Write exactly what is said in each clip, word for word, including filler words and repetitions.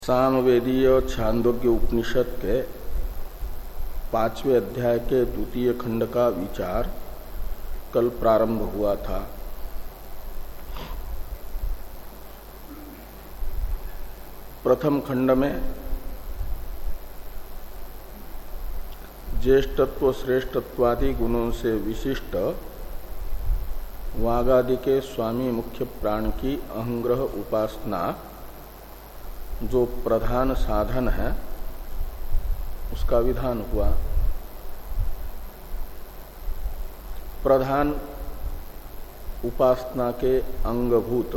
सामवेदीय छांदोग्य उपनिषद के पांचवें अध्याय के द्वितीय खंड का विचार कल प्रारंभ हुआ था। प्रथम खंड में ज्येष्ठत्व श्रेष्ठत्वादि गुणों से विशिष्ट वागादि के स्वामी मुख्य प्राण की अहंग्रह उपासना जो प्रधान साधन है उसका विधान हुआ। प्रधान उपासना के अंगभूत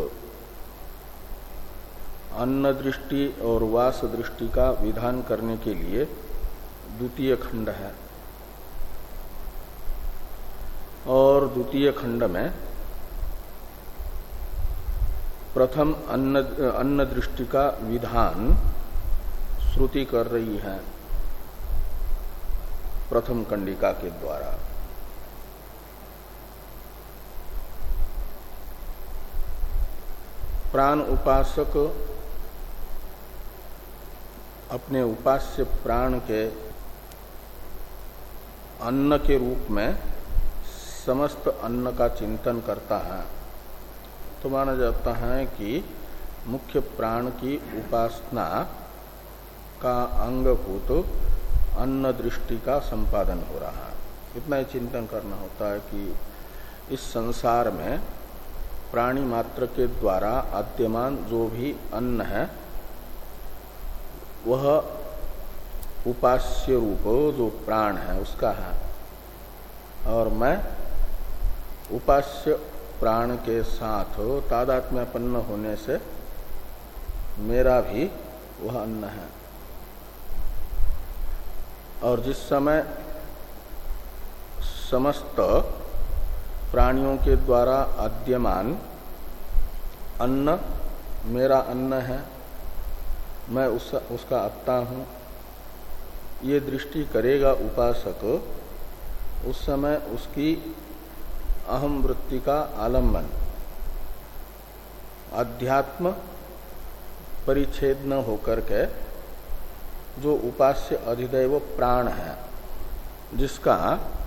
अन्न दृष्टि और वास दृष्टि का विधान करने के लिए द्वितीय खंड है और द्वितीय खंड में प्रथम अन्न अन्न दृष्टि का विधान श्रुति कर रही है प्रथम कंडिका के द्वारा। प्राण उपासक अपने उपास्य प्राण के अन्न के रूप में समस्त अन्न का चिंतन करता है तो माना जाता है कि मुख्य प्राण की उपासना का अंगभूत अन्न दृष्टि का संपादन हो रहा है। इतना ही चिंतन करना होता है कि इस संसार में प्राणी मात्र के द्वारा आद्यमान जो भी अन्न है वह उपास्य रूप जो प्राण है उसका है और मैं उपास्य प्राण के साथ तादात्म्यपन्न होने से मेरा भी वह अन्न है। और जिस समय समस्त प्राणियों के द्वारा आद्यमान अन्न मेरा अन्न है, मैं उस, उसका आत्ता हूँ, ये दृष्टि करेगा उपासक, उस समय उसकी अहम वृत्ति का आलम्बन अध्यात्म परिच्छेद न होकर के जो उपास्य अधिदैव प्राण है जिसका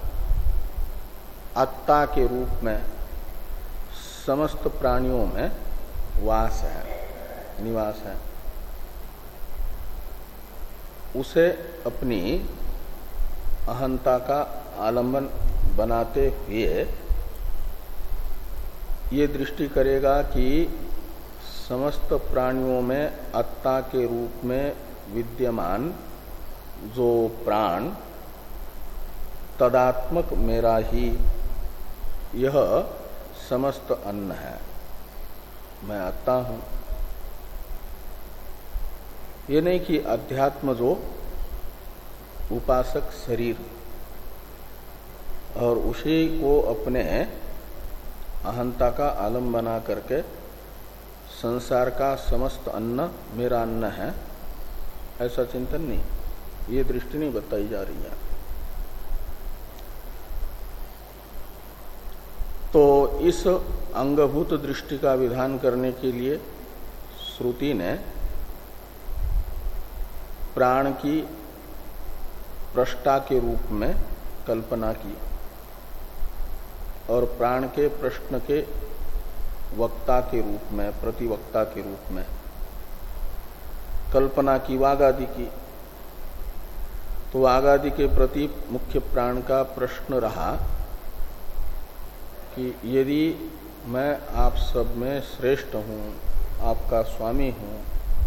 आत्ता के रूप में समस्त प्राणियों में वास है, निवास है, उसे अपनी अहंता का आलम्बन बनाते हुए ये दृष्टि करेगा कि समस्त प्राणियों में आत्ता के रूप में विद्यमान जो प्राण तदात्मक मेरा ही यह समस्त अन्न है, मैं आत्ता हूं। ये नहीं कि अध्यात्म जो उपासक शरीर और उसी को अपने अहंता का आलम बना करके संसार का समस्त अन्न मेरा अन्न है, ऐसा चिंतन नहीं, ये दृष्टि नहीं बताई जा रही है। तो इस अंगभूत दृष्टि का विधान करने के लिए श्रुति ने प्राण की प्रष्टा के रूप में कल्पना की और प्राण के प्रश्न के वक्ता के रूप में, प्रतिवक्ता के रूप में कल्पना की वागादि की। तो वागादि के प्रति मुख्य प्राण का प्रश्न रहा कि यदि मैं आप सब में श्रेष्ठ हूं, आपका स्वामी हूं,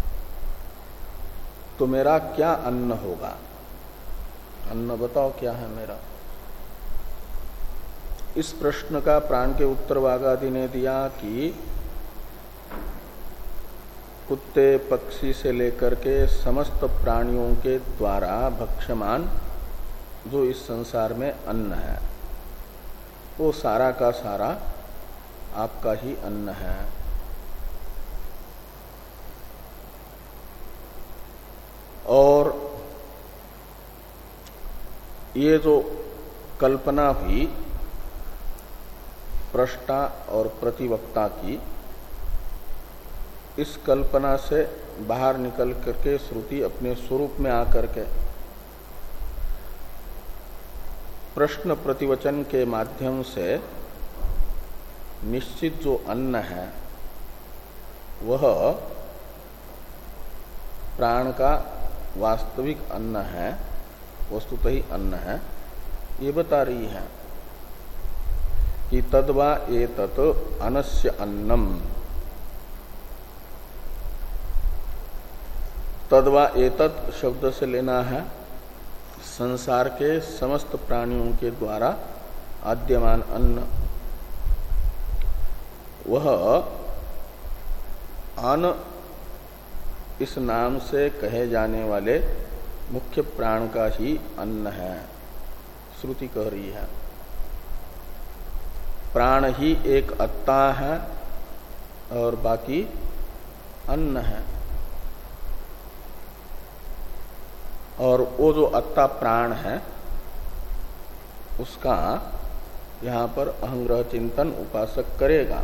तो मेरा क्या अन्न होगा? अन्न बताओ क्या है मेरा? इस प्रश्न का प्राण के उत्तर वागादि ने दिया कि कुत्ते पक्षी से लेकर के समस्त प्राणियों के द्वारा भक्ष्यमान जो इस संसार में अन्न है वो सारा का सारा आपका ही अन्न है। और ये जो कल्पना हुई प्रष्टा और प्रतिवक्ता की, इस कल्पना से बाहर निकल करके श्रुति अपने स्वरूप में आकर के प्रश्न प्रतिवचन के माध्यम से निश्चित जो अन्न है वह प्राण का वास्तविक अन्न है, वस्तुतः ही अन्न है, ये बता रही है कि तद्वा एतत् अनस्य अन्नम। तद्वा एतत् शब्द से लेना है संसार के समस्त प्राणियों के द्वारा आद्यमान अन्न। वह अन्न इस नाम से कहे जाने वाले मुख्य प्राण का ही अन्न है, श्रुति कह रही है। प्राण ही एक अत्ता है और बाकी अन्न है, और वो जो अत्ता प्राण है उसका यहाँ पर अहंग्रह चिंतन उपासक करेगा।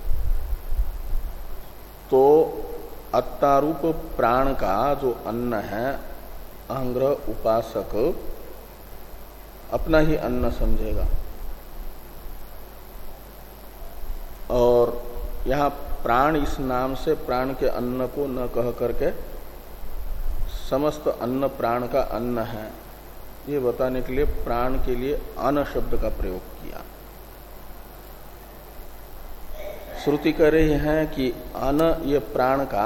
तो अत्तारूप प्राण का जो अन्न है अहंग्रह उपासक अपना ही अन्न समझेगा। और यहाँ प्राण इस नाम से प्राण के अन्न को न कह करके समस्त अन्न प्राण का अन्न है, ये बताने के लिए प्राण के लिए अन्न शब्द का प्रयोग किया। श्रुति कह रही है कि अन्न ये प्राण का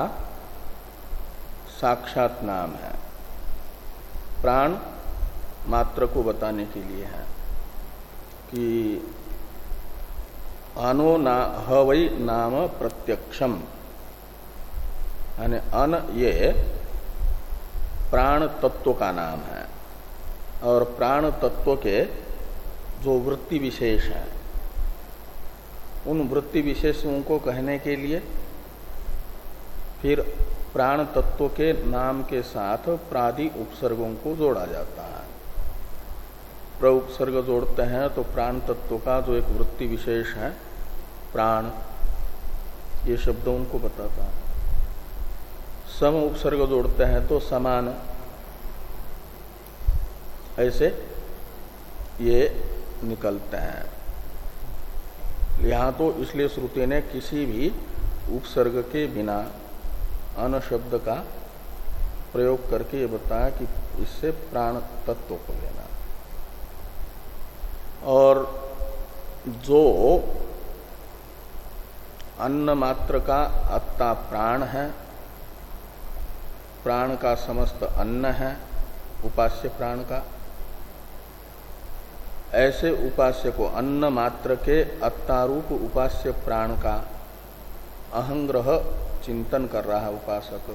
साक्षात नाम है, प्राण मात्र को बताने के लिए है कि अनो ना हवै नाम प्रत्यक्षम, यानी अन्न ये प्राण तत्व का नाम है। और प्राण तत्व के जो वृत्ति विशेष है उन वृत्ति विशेषों को कहने के लिए फिर प्राण तत्व के नाम के साथ प्रादि उपसर्गों को जोड़ा जाता है। प्र उपसर्ग जोड़ते हैं तो प्राण तत्व का जो एक वृत्ति विशेष है प्राण, ये शब्द उनको बताता है। सम उपसर्ग जोड़ते हैं तो समान, ऐसे ये निकलते हैं। यहां तो इसलिए श्रुति ने किसी भी उपसर्ग के बिना अन शब्द का प्रयोग करके ये बताया कि इससे प्राण तत्व को लेना। और जो अन्न मात्र का अत्ता प्राण है, प्राण का समस्त अन्न है उपास्य प्राण का, ऐसे उपास्य को अन्न मात्र के अत्तारूप उपास्य प्राण का अहंग्रह चिंतन कर रहा है उपासक,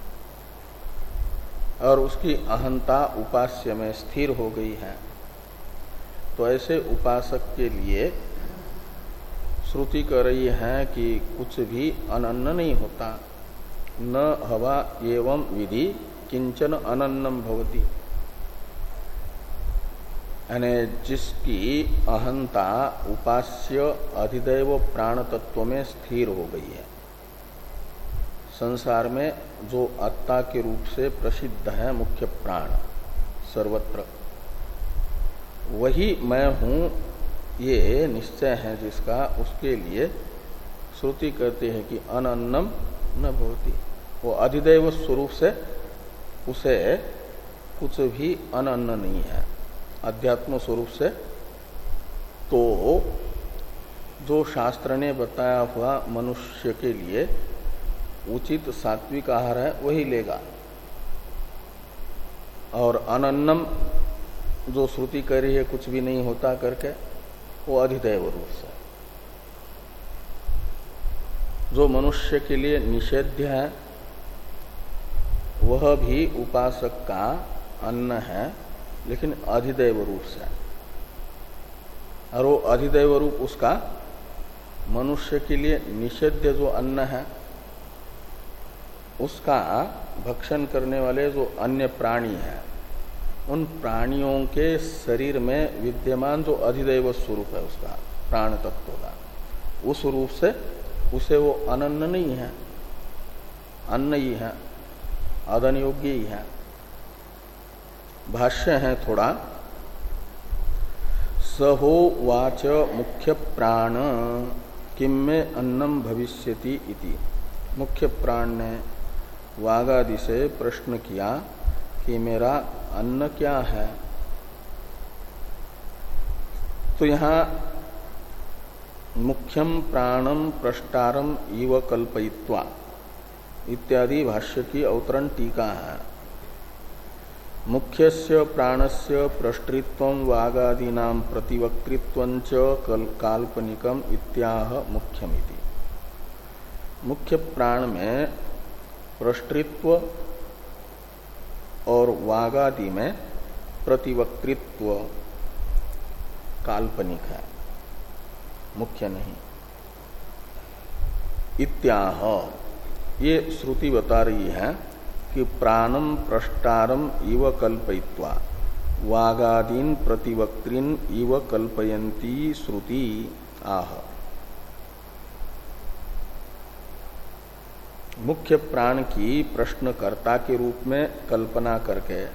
और उसकी अहंता उपास्य में स्थिर हो गई है। तो ऐसे उपासक के लिए श्रुति कर रही है कि कुछ भी अनन्न नहीं होता। न हवा एवं विधि किंचन अनन्नम भवति, यानी जिसकी अहंता उपास्य अधिदैव प्राण तत्व में स्थिर हो गई है, संसार में जो आत्ता के रूप से प्रसिद्ध है मुख्य प्राण सर्वत्र, वही मैं हूं ये निश्चय है जिसका, उसके लिए श्रुति कहते हैं कि अनन्नम न भवति। वो अधिदैव स्वरूप से उसे कुछ भी अनन्न नहीं है अध्यात्म स्वरूप से। तो जो शास्त्र ने बताया हुआ मनुष्य के लिए उचित सात्विक आहार है वही लेगा, और अनन्नम जो श्रुति कह रही है कुछ भी नहीं होता करके, वो अधिदैव रूप से। जो मनुष्य के लिए निषेध्य है वह भी उपासक का अन्न है, लेकिन अधिदैव रूप से। और वो अधिदैव रूप उसका मनुष्य के लिए निषेध्य जो अन्न है उसका भक्षण करने वाले जो अन्य प्राणी हैं उन प्राणियों के शरीर में विद्यमान जो अधिदैव स्वरूप है उसका प्राण तत्व का, उस रूप से उसे वो अनन्न नहीं है, अन्न ही है। आदन योग्य ही है। भाष्य है थोड़ा, सहो वाच मुख्य प्राण किम में अन्नम भविष्यति इति। मुख्य प्राण ने वागादि से प्रश्न किया कि मेरा अन्न क्या है। तो यहाँ मुख्यम प्राणम प्रष्टारम इव कल्पयित्वा इत्यादि भाष्य की अवतरण टीका है। मुख्यस्य प्राणस्य प्रष्टृत्वं वागादीनां प्रतिवक्तृत्वं च काल्पनिकम इत्याह मुख्यमिति। मुख्य प्राण में प्रष्टृत्व और वागादि में प्रतिवक्तृत्व काल्पनिक है, मुख्य नहीं। इत्याह, ये श्रुति बता रही है कि प्राणम प्रष्टारम इव कल्पयित्वा वागादीन प्रतिवक्त्रीन इव कल्पयन्ती श्रुति आह। मुख्य प्राण की प्रश्नकर्ता के रूप में कल्पना करके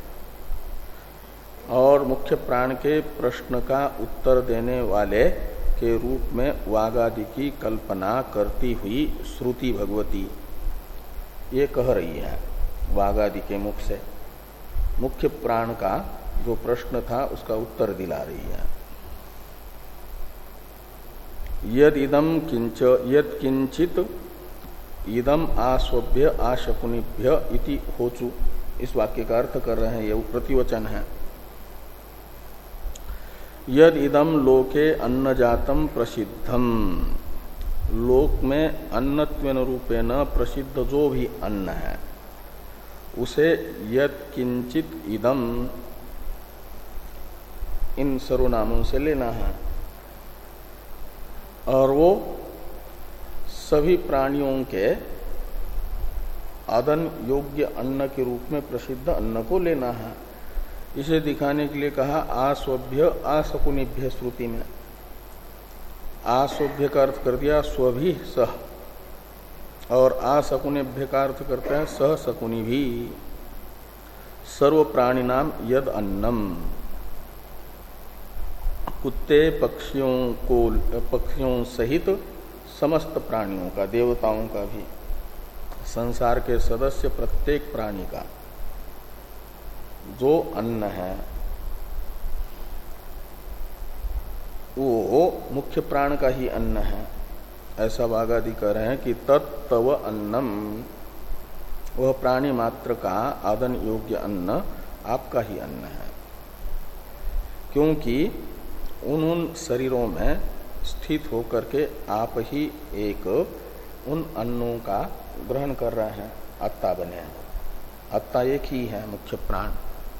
और मुख्य प्राण के प्रश्न का उत्तर देने वाले के रूप में वागादि की कल्पना करती हुई श्रुति भगवती ये कह रही है वागादि के मुख से। मुख्य प्राण का जो प्रश्न था उसका उत्तर दिला रही है। यद इदम किंच यद किंचित इदम आस्वभ्य आशकुनिभ्य इति होचु, इस वाक्य का अर्थ कर रहे हैं, ये प्रतिवचन है। यद इदम लोके अन्नजातम प्रसिद्धम, लोक में अन्नत्वेन रूपेण प्रसिद्ध जो भी अन्न है उसे यद किंचित इदम इन सर्वनामों से लेना है। और वो सभी प्राणियों के आदन योग्य अन्न के रूप में प्रसिद्ध अन्न को लेना है। इसे दिखाने के लिए कहा आस्वभ्य आशकुनिभ्य श्रुति में। आस्वभ्य का अर्थ कर दिया स्वभी सह, और आशकुनिभ्य का अर्थ करते हैं सह शकुनि भी। सर्व प्राणी नाम यद अन्नम, कुत्ते पक्षियों को पक्षियों सहित समस्त प्राणियों का, देवताओं का भी, संसार के सदस्य प्रत्येक प्राणी का जो अन्न है वो मुख्य प्राण का ही अन्न है। ऐसा वागादि कह रहे हैं कि तत्तव अन्नम, वह प्राणी मात्र का आदन योग्य अन्न आपका ही अन्न है। क्योंकि उन उन शरीरों में स्थित होकर के आप ही एक उन अन्नों का ग्रहण कर रहे हैं, आत्ता बने। आत्ता एक ही है मुख्य प्राण।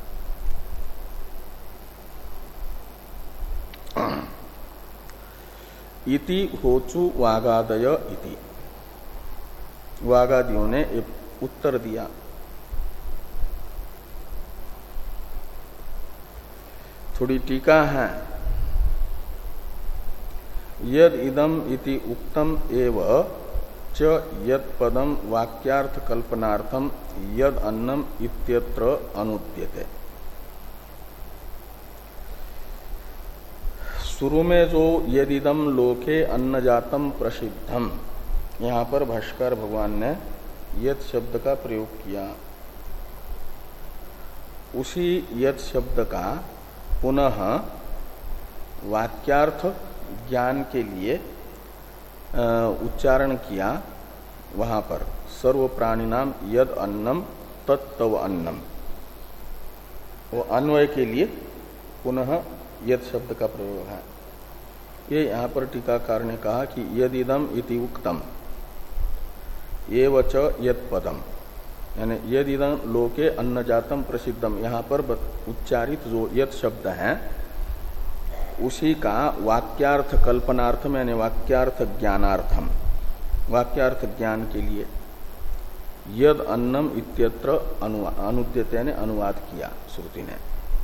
इति होचु वागादय इति, वागादियों ने उत्तर दिया। थोड़ी टीका है। यद इदम इति उक्तम एव च यद पदम वाक्यार्थ कल्पनार्थम यद अन्नम इत्यत्र अनुद्यते। शुरू में जो यदिदम लोके अन्नजातम प्रसिद्धम, यहाँ पर भाष्कर भगवान ने यद शब्द का प्रयोग किया। उसी यद शब्द का पुनः वाक्यार्थ ज्ञान के लिए उच्चारण किया। वहां पर सर्व प्राणी नाम यद अन्नम तत्तव अन्नम, वो अन्वय के लिए पुनः यद शब्द का प्रयोग है। ये यहाँ पर टीकाकार ने कहा कि यदिदम इति उक्तम एव च यद पदम, यानी यदिदम लोके अन्नजातम प्रसिद्धम, यहाँ पर उच्चारित जो यद शब्द है उसी का वाक्यार्थ कल्पनार्थम यानी वाक्यार्थ ज्ञानार्थम, वाक्यार्थ ज्ञान के लिए यद अन्नम इत्यत्र अनुद्यते यानी अनुवाद किया श्रुति ने।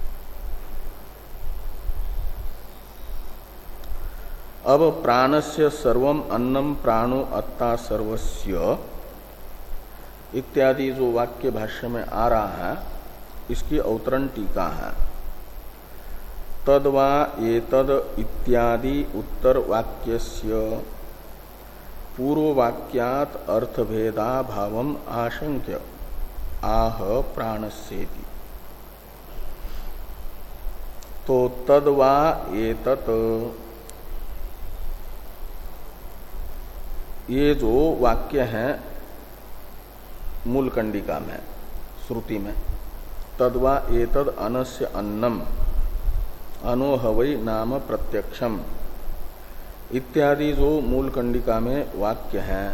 अब प्राणस्य सर्वम अन्नम प्राणो अत्ता सर्वस्य इत्यादि जो वाक्य भाष्य में आ रहा है इसकी अवतरण टीका है। तद्वा एतद इत्यादि उत्तर वाक्यस्य पूर्ववाक्यात् अर्थभेदा भावम आशंक्य आह प्राणस्येति। तो तद्वा एतत्, ये जो वाक्य है मूल कंडिका में श्रुति में, तद्वा एतद अनस्य अन्नम अनोहवै नाम प्रत्यक्षम इत्यादि जो मूल कंडिका में वाक्य है,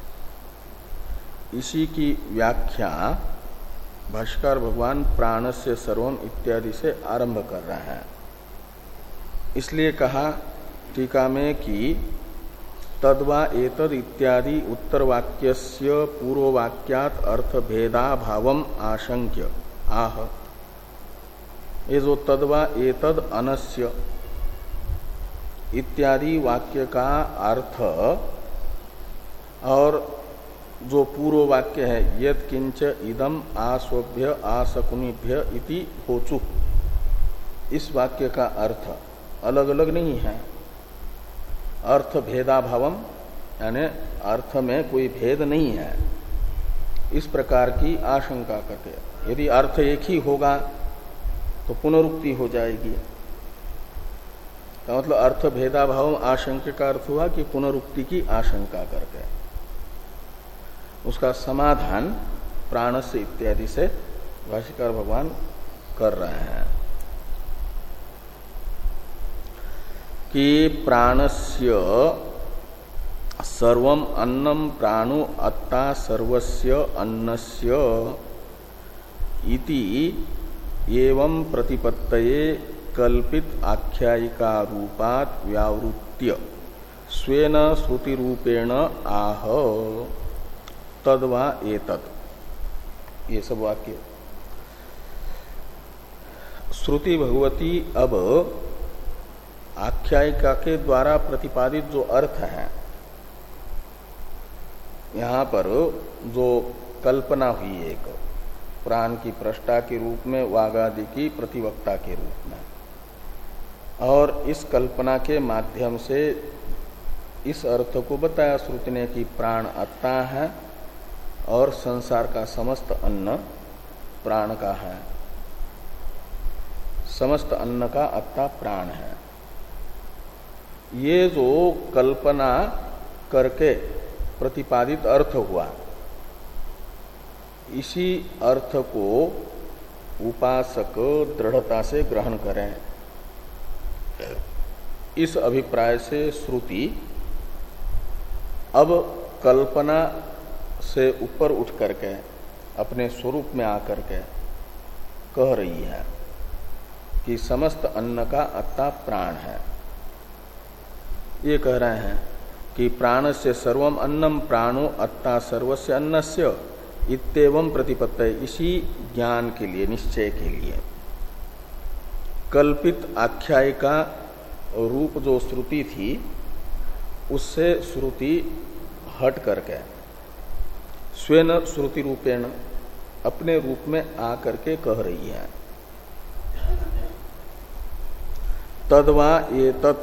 इसी की व्याख्या भाष्यकार भगवान प्राणस्य सर्वम इत्यादि से आरंभ कर रहे हैं। इसलिए कहा टीका में कि तद्वा एतद इत्यादि उत्तर वाक्यस्य पूर्ववाक्यात् अर्थ भेदा भावम आशंक्य आह। ये जो तद्वा एतद अनस्य इत्यादि वाक्य का अर्थ और जो पूर्व वाक्य है यत् किंच इदम आस्वभ्य आसकुनिभ्य इति होचु, इस वाक्य का अर्थ अलग अलग नहीं है। अर्थ भेदाभावम यानी अर्थ में कोई भेद नहीं है, इस प्रकार की आशंका करते। यदि अर्थ एक ही होगा तो पुनरुक्ति हो जाएगी। का मतलब अर्थ भेदाभाव आशंका का अर्थ हुआ कि पुनरुक्ति की आशंका करके उसका समाधान प्राणस्य इत्यादि से भाष्यकार भगवान कर रहे हैं कि प्राणस्य सर्वम अन्नम प्राणो अत्ता सर्वस्य अन्नस्य इति एवं प्रतिपत्तये कल्पित आख्यायिका रूपात् व्यावृत्य स्वेन श्रुति रूपेण आह तद्वा एतत्। ये सब वाक्य श्रुति भगवती अब आख्यायिका के द्वारा प्रतिपादित जो अर्थ है, यहाँ पर जो कल्पना हुई एक प्राण की प्रष्टा के रूप में, वागादि की प्रतिवक्ता के रूप में, और इस कल्पना के माध्यम से इस अर्थ को बताया श्रुति ने कि प्राण अत्ता है और संसार का समस्त अन्न प्राण का है, समस्त अन्न का अत्ता प्राण है। ये जो कल्पना करके प्रतिपादित अर्थ हुआ, इसी अर्थ को उपासक दृढ़ता से ग्रहण करें। इस अभिप्राय से श्रुति अब कल्पना से ऊपर उठ करके अपने स्वरूप में आकर के कह रही है कि समस्त अन्न का अत्ता प्राण है। ये कह रहे हैं कि प्राणस्य सर्वम अन्नम प्राणो अत्ता सर्वस्य अन्नस्य इत्येवं प्रतिपत्तये, इसी ज्ञान के लिए, निश्चय के लिए कल्पित आख्यायिका रूप जो श्रुति थी उससे श्रुति हट करके स्वेन श्रुति रूपेण अपने रूप में आकर के कह रही है। तद्वा एतत्,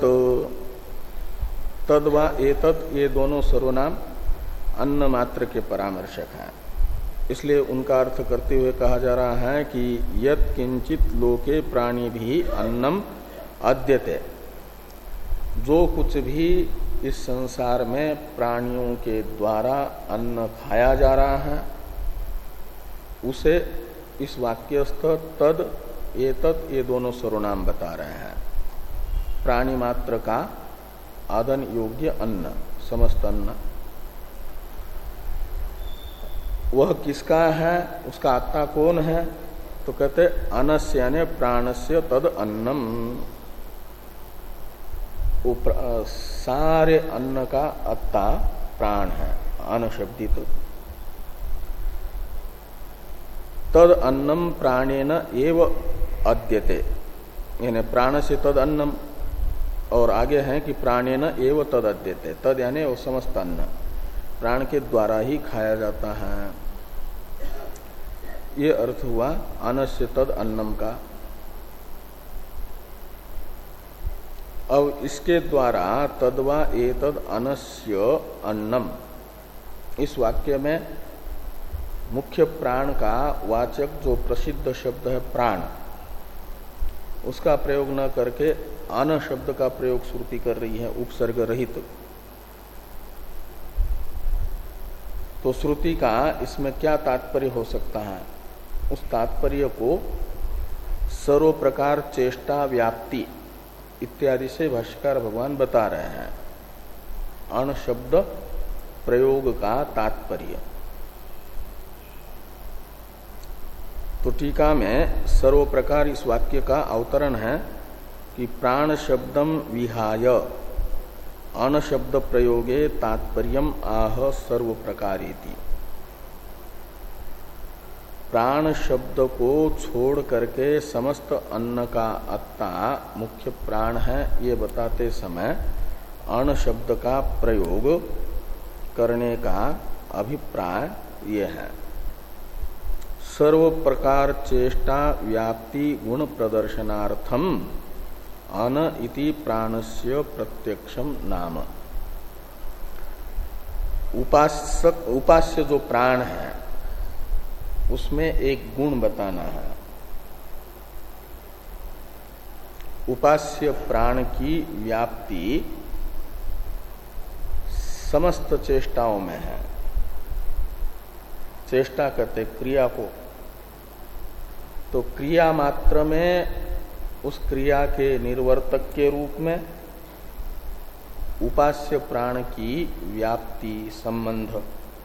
तद्वा एतत् ये दोनों सर्वनाम अन्न मात्र के परामर्शक हैं, इसलिए उनका अर्थ करते हुए कहा जा रहा है कि यत् किंचित लोके प्राणी भी अन्नम अद्यते, जो कुछ भी इस संसार में प्राणियों के द्वारा अन्न खाया जा रहा है उसे इस वाक्यस्थ तद एतत् ये दोनों सर्वनाम बता रहे हैं। प्राणी मात्र का आदन योग्य अन्न, समस्त अन्न, वह किसका है, उसका आत्ता कौन है? तो कहते अनस्य यानी प्राणस्य तद अन्नम, वो सारे अन्न का अत्ता प्राण है, अनशब्दित। तद अन्नम प्राणेन एव अद्यते, यानी प्राण से तद अन्नम, और आगे है कि प्राणेन एव तद अद्यते, तद यानी वो समस्त अन्न प्राण के द्वारा ही खाया जाता है। ये अर्थ हुआ अनस्य तद अन्नम का। अब इसके द्वारा तद्वा एतद अनस्य अन्नम, इस वाक्य में मुख्य प्राण का वाचक जो प्रसिद्ध शब्द है प्राण, उसका प्रयोग न करके अन शब्द का प्रयोग श्रुति कर रही है, उपसर्ग रहित। तो श्रुति का इसमें क्या तात्पर्य हो सकता है? उस तात्पर्य को सर्व प्रकार चेष्टा व्याप्ति इत्यादि से भाष्यकार भगवान बता रहे हैं। अण शब्द प्रयोग का तात्पर्य तो टीका में सर्व प्रकार इस वाक्य का अवतरण है कि प्राण शब्दम विहाय अण शब्द प्रयोगे तात्पर्यम आह सर्व प्रकारेति। प्राण शब्द को छोड़ करके समस्त अन्न का अत्ता मुख्य प्राण है, ये बताते समय अण शब्द का प्रयोग करने का अभिप्राय ये है। सर्व प्रकार चेष्टा व्याप्ति गुण प्रदर्शनार्थम अन इति प्राणस्य प्रत्यक्षम नाम। उपासक उपास्य जो प्राण है उसमें एक गुण बताना है। उपास्य प्राण की व्याप्ति समस्त चेष्टाओं में है। चेष्टा करते क्रिया को, तो क्रिया मात्र में उस क्रिया के निर्वर्तक के रूप में उपास्य प्राण की व्याप्ति संबंध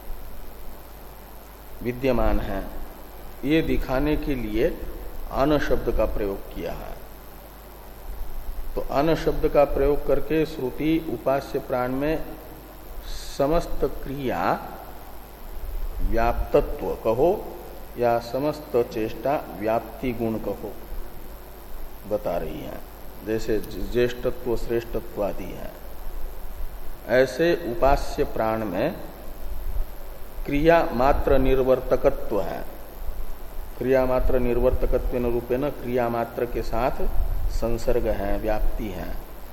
विद्यमान है, ये दिखाने के लिए अन शब्द का प्रयोग किया है। तो अन शब्द का प्रयोग करके श्रुति उपास्य प्राण में समस्त क्रिया व्याप्तत्व कहो या समस्त चेष्टा व्याप्ति गुण कहो बता रही है। जैसे ज्येष्ठत्व श्रेष्ठत्व आदि है, ऐसे उपास्य प्राण में क्रिया मात्र निर्वर्तकत्व है। क्रिया मात्र निर्वर्तकत्व रूपेण क्रिया मात्र के साथ संसर्ग है, व्याप्ति है।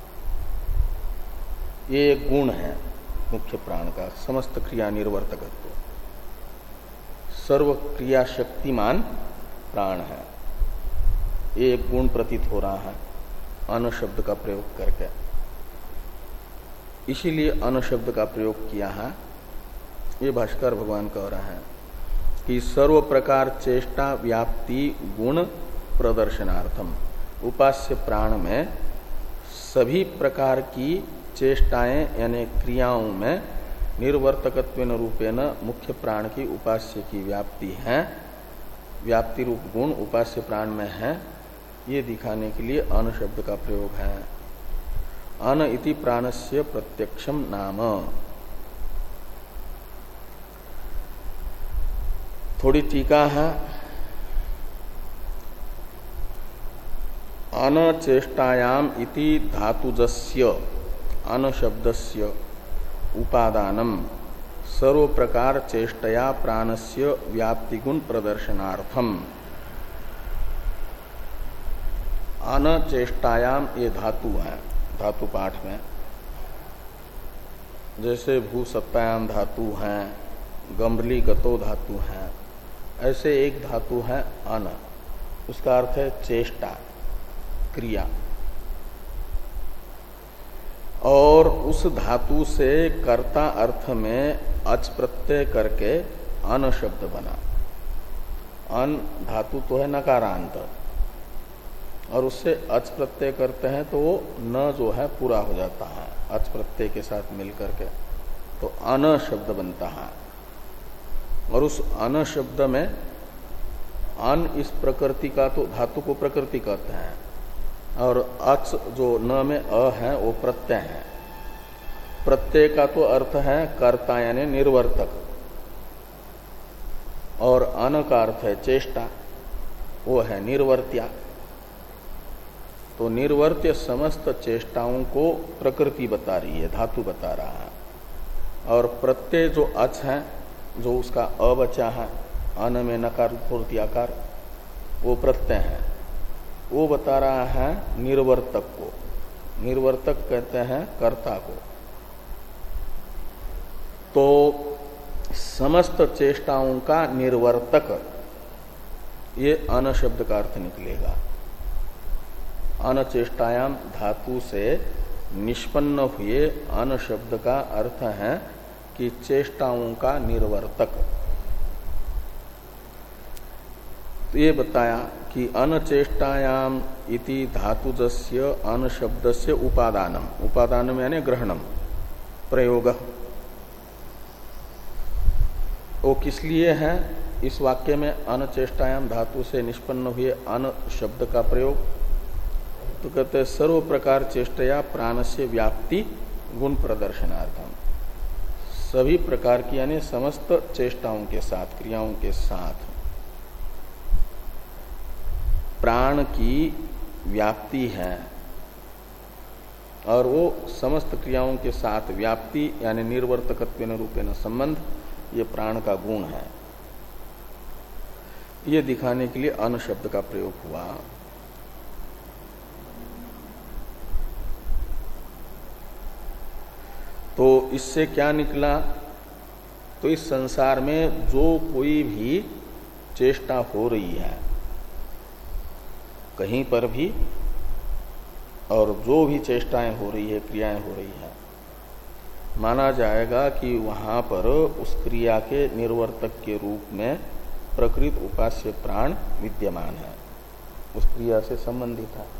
ये एक गुण है मुख्य प्राण का, समस्त क्रिया निर्वर्तकत्व। सर्व क्रिया शक्तिमान प्राण है, ये एक गुण प्रतीत हो रहा है अन शब्द का प्रयोग करके। इसीलिए अन शब्द का प्रयोग किया है। ये भाष्कर भगवान कह रहे हैं कि सर्व प्रकार चेष्टा व्याप्ति गुण प्रदर्शनार्थम, उपास्य प्राण में सभी प्रकार की चेष्टाएं यानी क्रियाओं में निर्वर्तकत्वेन रूपेण मुख्य प्राण की उपास्य की व्याप्ति है, व्याप्ति रूप गुण उपास्य प्राण में है, ये दिखाने के लिए अन शब्द का प्रयोग है। अन इति प्राणस्य प्रत्यक्षम नाम। थोड़ी टीका है। अन चेष्टायाम इति धातुजस्य अन शब्दस्य उपादानम सर्व प्रकार चेष्टया प्राणस्य व्याप्ति गुण प्रदर्शनार्थम। अन चेष्टायाम ये धातु है धातु पाठ में, जैसे भू सत्तायाम धातु है, गम्भली गतो धातु है, ऐसे एक धातु है अन, उसका अर्थ है चेष्टा क्रिया। और उस धातु से कर्ता अर्थ में अच प्रत्यय करके अन शब्द बना। अन धातु तो है नकारांत, और उससे अच प्रत्यय करते हैं तो वो न जो है पूरा हो जाता है अच प्रत्यय के साथ मिलकर के, तो अन शब्द बनता है। और उस अन शब्द में अन इस प्रकृति का तो धातु को प्रकृति कहते हैं, और अच जो न में अ है वो प्रत्यय है। प्रत्यय का तो अर्थ है कर्ता यानी निर्वर्तक, और अन का अर्थ है चेष्टा, वो है निर्वर्त्या। तो निर्वर्त्य समस्त चेष्टाओं को प्रकृति बता रही है, धातु बता रहा है। और प्रत्यय जो अच है, जो उसका अ बचा है, अन में नकार पूर्ति आकार, वो प्रत्यय है, वो बता रहा है निर्वर्तक को। निर्वर्तक कहते हैं कर्ता को। तो समस्त चेष्टाओं का निर्वर्तक, ये अन शब्द का अर्थ निकलेगा। अन चेष्टायाम धातु से निष्पन्न हुए अन शब्द का अर्थ है कि चेष्टाओं का निर्वर्तक। तो ये बताया कि अनचेष्टायाम इति धातुजस्य अन शब्दस्य उपादानम, उपादानम यानी ग्रहणम प्रयोग, वो किस लिए है इस वाक्य में अनचेष्टायाम धातु से निष्पन्न हुए अन शब्द का प्रयोग? तो कहते हैं सर्व प्रकार चेष्टया प्राण से व्याप्ति गुण प्रदर्शनार्थम, सभी प्रकार की यानी समस्त चेष्टाओं के साथ, क्रियाओं के साथ प्राण की व्याप्ति है, और वो समस्त क्रियाओं के साथ व्याप्ति यानी निर्वर्तकत्वेन रूपेण संबंध, ये प्राण का गुण है। ये दिखाने के लिए अन शब्द का प्रयोग हुआ। तो इससे क्या निकला? तो इस संसार में जो कोई भी चेष्टा हो रही है कहीं पर भी, और जो भी चेष्टाएं हो रही है, क्रियाएं हो रही है, माना जाएगा कि वहां पर उस क्रिया के निर्वर्तक के रूप में प्रकृत उपास्य प्राण विद्यमान है, उस क्रिया से संबंधित है।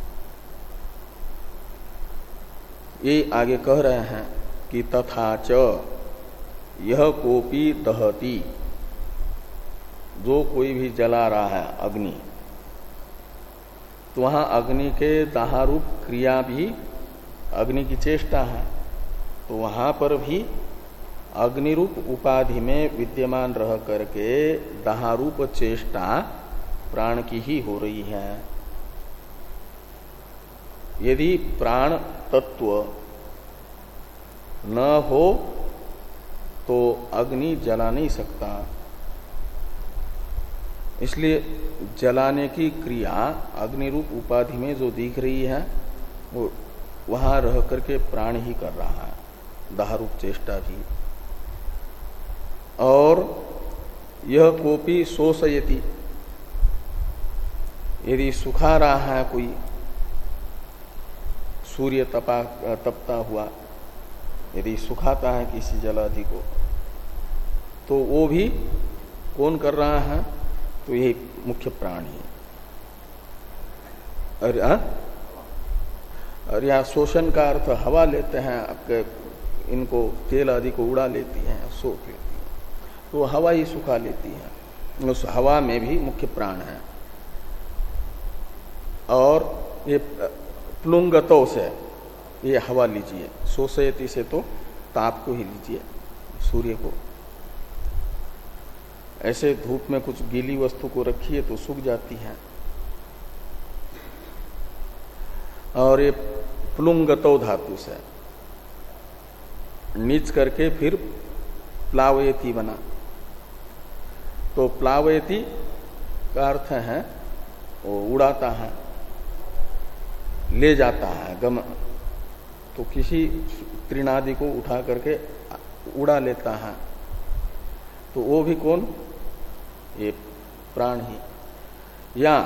ये आगे कह रहे हैं कि तथा च यह कोपी दहती, जो कोई भी जला रहा है अग्नि, तो वहां अग्नि के दाहारूप क्रिया भी अग्नि की चेष्टा है, तो वहां पर भी अग्निरूप उपाधि में विद्यमान रह करके दाहारूप चेष्टा प्राण की ही हो रही है। यदि प्राण तत्व न हो तो अग्नि जला नहीं सकता, इसलिए जलाने की क्रिया अग्निरूप उपाधि में जो दिख रही है वो वहां रह करके प्राण ही कर रहा है, दाहरूप चेष्टा भी। और यह कोपी शोषयति, यदि सुखा रहा है कोई सूर्य तपा तपता हुआ, यदि सुखाता है किसी जलादि को, तो वो भी कौन कर रहा है? तो यही मुख्य प्राण ही। और आ? और यहाँ शोषण का अर्थ हवा लेते हैं, आपके इनको तेल आदि को उड़ा लेती हैं, सोख लेती हैं, तो हवा ही सुखा लेती है। उस हवा में भी मुख्य प्राण है। और ये प्लुंगतों से ये हवा लीजिए, शोषयति से तो ताप को ही लीजिए, सूर्य को। ऐसे धूप में कुछ गीली वस्तु को रखिए तो सूख जाती है। और ये प्लुंगतो धातु से नीच करके फिर प्लावयति बना, तो प्लावयति का अर्थ है वो उड़ाता है, ले जाता है, गम, तो किसी तृणादि को उठा करके उड़ा लेता है, तो वो भी कौन? ये प्राण ही। या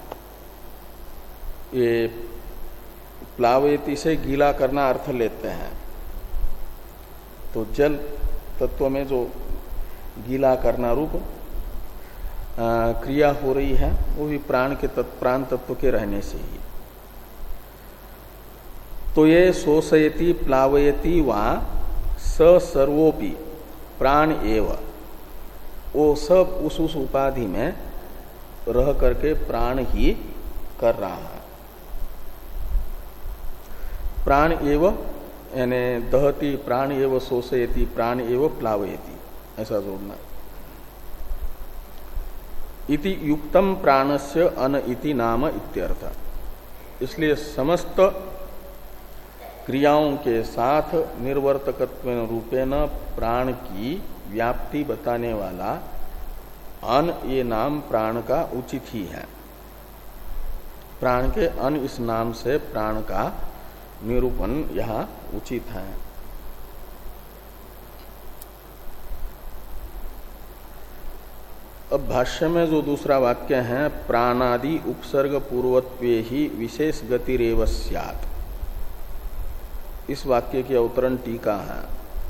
ये प्लावयति से गीला करना अर्थ लेते हैं, तो जल तत्व में जो गीला करना रूप आ, क्रिया हो रही है वो भी प्राण के तत्व, प्राण तत्व के रहने से ही। तो ये शोषयति प्लावयति वा स सर्वोपि प्राण एव, वो सब उस उस उपाधि में रह करके प्राण ही कर रहा है। प्राण एव यानी दहति प्राण एव शोषयति प्राण एव प्लावयति, ऐसा जोड़ना। इति युक्तम प्राणस्य अन इति नाम इत्यर्थ। इसलिए समस्त क्रियाओं के साथ निर्वर्तकत्व रूपेण प्राण की व्याप्ति बताने वाला अन ये नाम प्राण का उचित ही है। प्राण के अन इस नाम से प्राण का निरूपण यहां उचित है। अब भाष्य में जो दूसरा वाक्य है, प्राणादि उपसर्ग पूर्वत्वे ही विशेष गतिरेव स्यात्, इस वाक्य की अवतरण टीका है।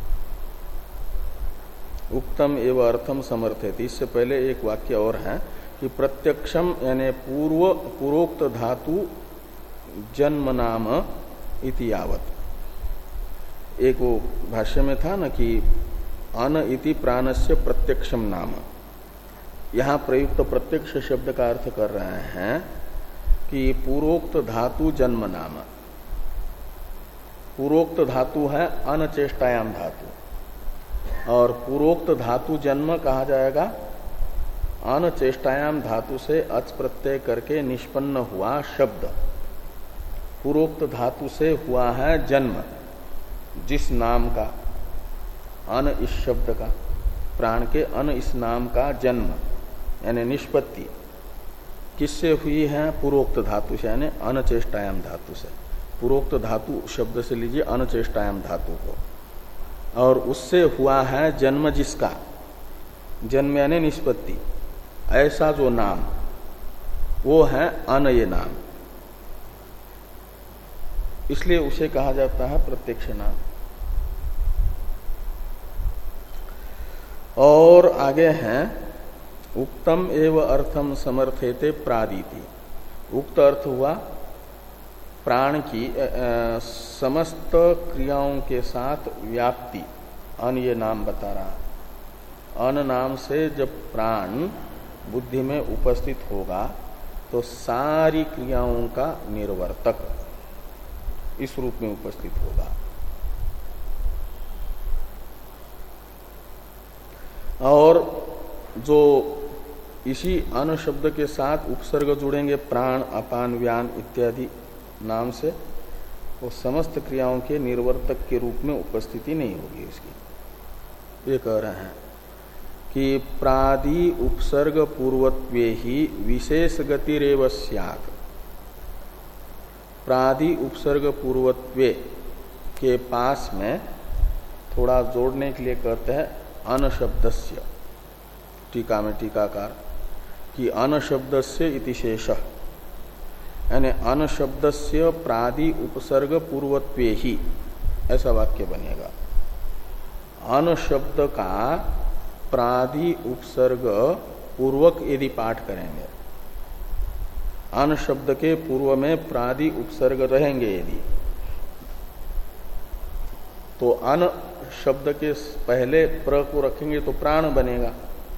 उक्तम एवं अर्थम समर्थयति, इससे पहले एक वाक्य और है कि प्रत्यक्षम यानी पूर्व पूर्वोक्त धातु जन्म नाम इति यावत। एक वो भाष्य में था न कि अन इति प्राणस्य प्रत्यक्षम नाम, यहां प्रयुक्त प्रत्यक्ष शब्द का अर्थ कर रहे हैं कि पूर्वोक्त धातु जन्म नाम। पूर्वोक्त धातु है अनचेष्टायाम धातु, और पूर्वोक्त धातु जन्म कहा जाएगा अनचेष्टायाम धातु से अच प्रत्यय करके निष्पन्न हुआ शब्द। पूर्वोक्त धातु से हुआ है जन्म, जिस नाम का, अन इस शब्द का, प्राण के अन इस नाम का जन्म यानी निष्पत्ति किससे हुई है? पूर्वोक्त धातु से, यानी अनचेष्टायाम धातु से। पूर्वोक्त धातु शब्द से लीजिए अनचेष्टायाम धातु को, और उससे हुआ है जन्म जिसका, जन्म यानी निष्पत्ति, ऐसा जो नाम वो है अनय नाम, इसलिए उसे कहा जाता है प्रत्यक्ष नाम। और आगे हैं उक्तम एव अर्थम समर्थेते प्रादीति। उक्त अर्थ हुआ प्राण की आ, आ, समस्त क्रियाओं के साथ व्याप्ति, अन ये नाम बता रहा। अन नाम से जब प्राण बुद्धि में उपस्थित होगा तो सारी क्रियाओं का निर्वर्तक इस रूप में उपस्थित होगा। और जो इसी अन शब्द के साथ उपसर्ग जुड़ेंगे, प्राण, अपान, व्यान इत्यादि नाम से, वो समस्त क्रियाओं के निर्वर्तक के रूप में उपस्थिति नहीं होगी इसकी। ये कह रहे हैं कि प्रादि उपसर्ग पूर्वत्वे ही विशेष गतिरेव स्यात्। प्रादि उपसर्ग पूर्वत्वे के पास में थोड़ा जोड़ने के लिए कहते हैं अन शब्दस्य, टीका में टीकाकार कि अन शब्दस्य इति शेषः, यानी अन शब्दस्य प्रादि उपसर्ग पूर्वत्वे ही, ऐसा वाक्य बनेगा। अन शब्द का प्रादि उपसर्ग पूर्वक यदि पाठ करेंगे, अन शब्द के पूर्व में प्रादि उपसर्ग रहेंगे यदि, तो अन शब्द के पहले प्र को रखेंगे तो प्राण बनेगा।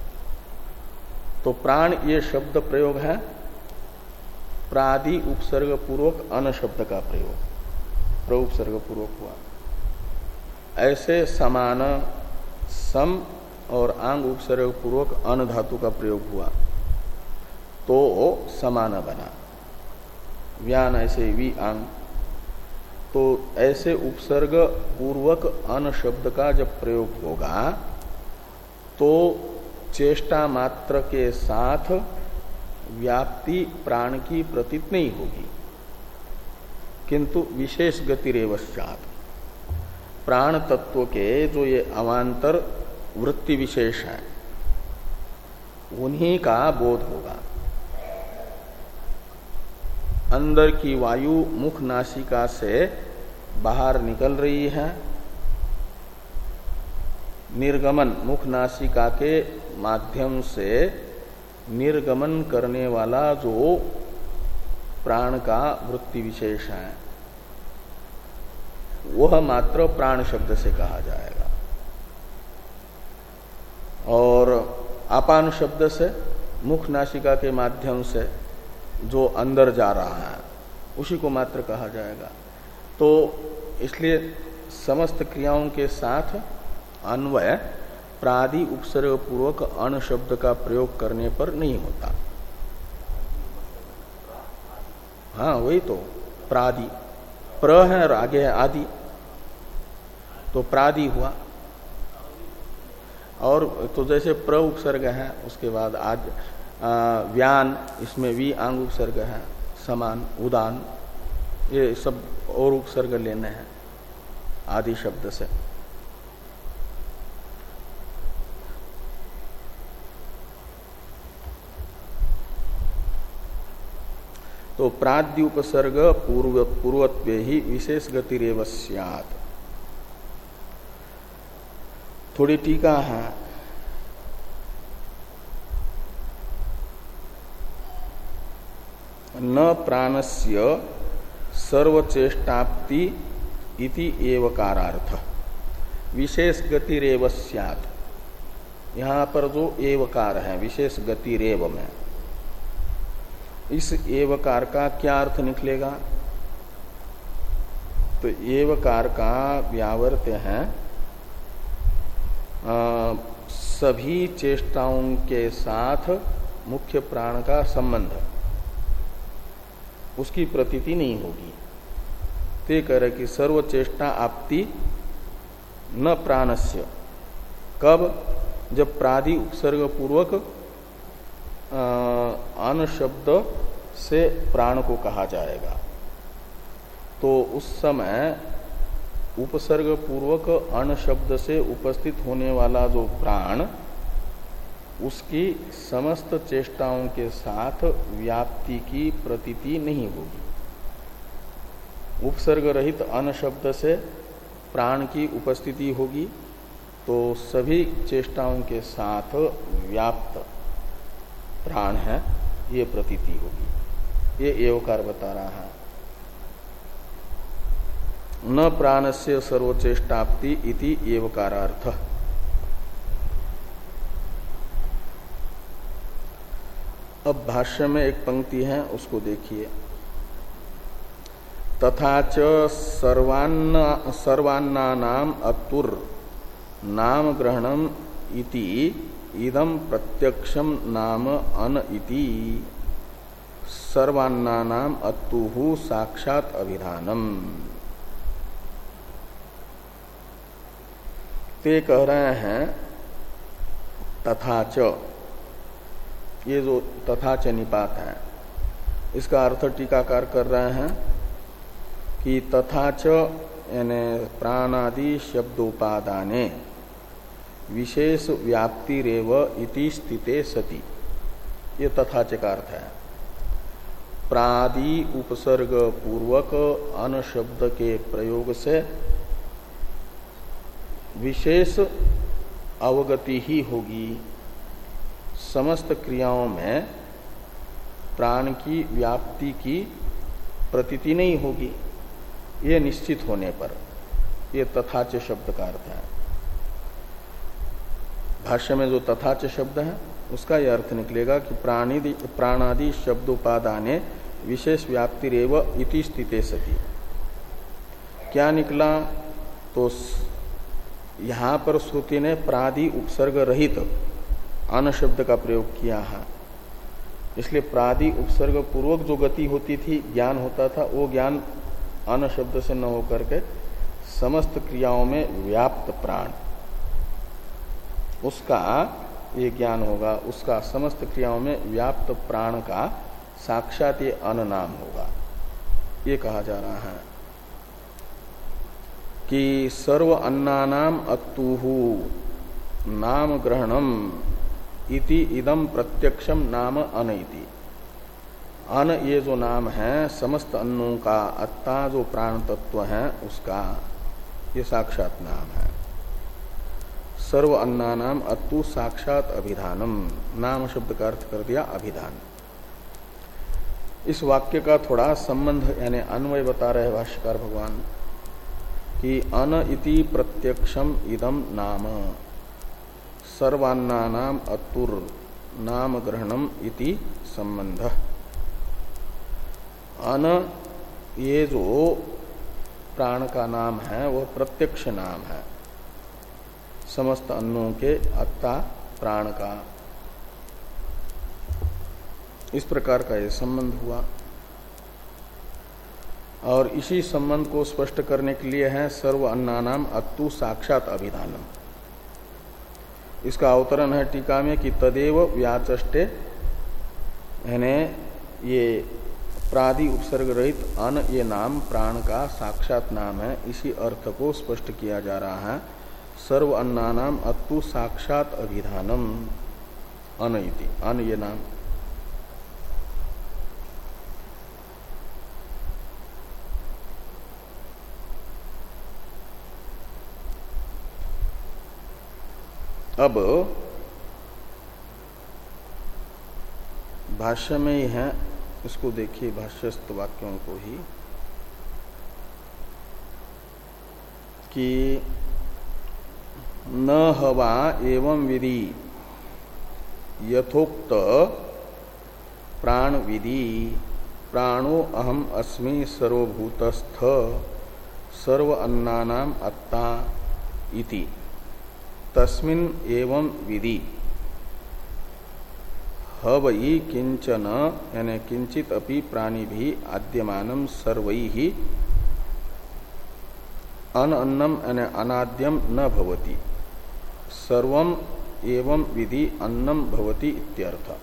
तो प्राण ये शब्द प्रयोग है प्रादि उपसर्ग पूर्वक अन शब्द का प्रयोग, प्र उपसर्ग पूर्वक हुआ। ऐसे समान, सम और आंग उपसर्ग पूर्वक अन धातु का प्रयोग हुआ तो समान बना। व्यान ऐसे वी आंग, तो ऐसे उपसर्ग पूर्वक अन शब्द का जब प्रयोग होगा तो चेष्टा मात्र के साथ व्याप्ति प्राण की प्रतीत नहीं होगी, किंतु विशेष गतिरेव स्यात्। प्राण तत्व के जो ये अवान्तर वृत्ति विशेष है उन्हीं का बोध होगा। अंदर की वायु मुख नासिका से बाहर निकल रही है, निर्गमन मुख नासिका के माध्यम से निर्गमन करने वाला जो प्राण का वृत्ति विशेष है वह मात्र प्राण शब्द से कहा जाएगा। और अपान शब्द से मुख नासिका के माध्यम से जो अंदर जा रहा है उसी को मात्र कहा जाएगा। तो इसलिए समस्त क्रियाओं के साथ अन्वय प्रादि उपसर्ग पूर्वक अण शब्द का प्रयोग करने पर नहीं होता। हाँ वही तो, प्रादि प्र है और आगे है आदि, तो प्रादि हुआ। और तो जैसे प्र उपसर्ग है, उसके बाद आज व्यान, इसमें वी आंग उपसर्ग है, समान, उदान, ये सब और उपसर्ग लेने हैं आदि शब्द से। तो प्राद्य उपसर्ग पूर्व पूर्वत्वे ही विशेष गतिरेव स्यात्। थोड़ी टीका है, न प्राणस्य सर्वचेष्टाप्ति इति एवकारार्थ विशेष गतिरेव स्यात्। यहां पर जो एवकार है विशेष गतिरेव में, इस एवकार का क्या अर्थ निकलेगा? तो एवकार का व्यावर्त्य है आ, सभी चेष्टाओं के साथ मुख्य प्राण का संबंध, उसकी प्रतीति नहीं होगी। ते कह रहे कि सर्वचेष्टा आपति न प्राणस्य, कब? जब प्रादि उपसर्ग पूर्वक अन शब्द से प्राण को कहा जाएगा, तो उस समय उपसर्ग पूर्वक अन शब्द से उपस्थित होने वाला जो प्राण, उसकी समस्त चेष्टाओं के साथ व्याप्ति की प्रतीति नहीं होगी। उपसर्ग रहित अन शब्द से प्राण की उपस्थिति होगी, तो सभी चेष्टाओं के साथ व्याप्त प्राण है, ये प्रतीति होगी। ये एवकार बता रहा है। न प्राणस्य सर्वचेष्टाप्ति इति एवकारार्थ। अब भाष्य में एक पंक्ति है, उसको देखिए। तथा च सर्वान्न सर्वान्नानाम अतुर नाम ग्रहणम इति इदम प्रत्यक्षम नाम अन इति सर्वान्नानाम अतुहु साक्षात अभिधानम। ते कह रहे हैं तथा च, ये जो तथा च निपात है, इसका अर्थ टीकाकार कर रहे हैं कि तथा च यानी प्राणादि शब्दोपादाने विशेष व्याप्तिरेव इति स्थिते सति, ये तथा च का अर्थ है। प्रादि उपसर्ग पूर्वक अन शब्द के प्रयोग से विशेष अवगति ही होगी, समस्त क्रियाओं में प्राण की व्याप्ति की प्रतीति नहीं होगी, ये निश्चित होने पर, ये तथाच शब्द का अर्थ है। भाष्य में जो तथाच शब्द है उसका यह अर्थ निकलेगा कि प्राणी प्राणादि शब्दोपादाने विशेष व्याप्तिरेव इति स्थिते सति। क्या निकला? तो यहां पर श्रुति ने प्रादि उपसर्ग रहित अन शब्द का प्रयोग किया है, इसलिए प्रादि उपसर्ग पूर्वक जो गति होती थी, ज्ञान होता था, वो ज्ञान अन शब्द से न होकर के समस्त क्रियाओं में व्याप्त प्राण, उसका ये ज्ञान होगा, उसका समस्त क्रियाओं में व्याप्त प्राण का साक्षात ये अन नाम होगा। ये कहा जा रहा है कि सर्व अन्नानाम अत्तुहु नाम ग्रहणम इति इदम प्रत्यक्षम नाम अन इति। अन ये जो नाम है समस्त अन्नों का, अत्ता जो प्राण तत्व है उसका ये साक्षात नाम है। सर्व अन्नानाम अत्तु साक्षात अभिधानम, नाम शब्द का अर्थ कर दिया अभिधान। इस वाक्य का थोड़ा संबंध यानी अन्वय बता रहे भाष्यकार भगवान कि अन इति प्रत्यक्षम इदम नाम सर्वान्नानाम अतुर नाम ग्रहणम इति संबंध। अन ये जो प्राण का नाम है वह प्रत्यक्ष नाम है, समस्त अन्नों के अत्ता प्राण का। इस प्रकार का ये संबंध हुआ, और इसी संबंध को स्पष्ट करने के लिए है सर्व अन्नानाम अत्तु साक्षात अभिधानम। इसका अवतरण है टीका में कि तदेव व्याचष्टे, यानी ये प्रादि उपसर्ग रहित अन ये नाम प्राण का साक्षात नाम है, इसी अर्थ को स्पष्ट किया जा रहा है। सर्व अन्नानाम अत्तु साक्षात अभिधानम अन इति, अन ये नाम। अब भाष्य में ही है, इसको देखिए भाष्यस्थ वाक्यों को ही, कि न हवा एवं विधि यथोक्त प्राण विधि प्राणो अहम अस्मि सर्वभूतस्थ सर्व अन्नानाम अत्ता इति तस्मिन् एवं विधि हवई किंचन, यानी किंचित अपि प्राणी भी आद्यमानम सर्वैहि अन अन्नम यानी अनाद्यम न भवति सर्वम एवं विधि अन्नम भवति इत्यर्थ।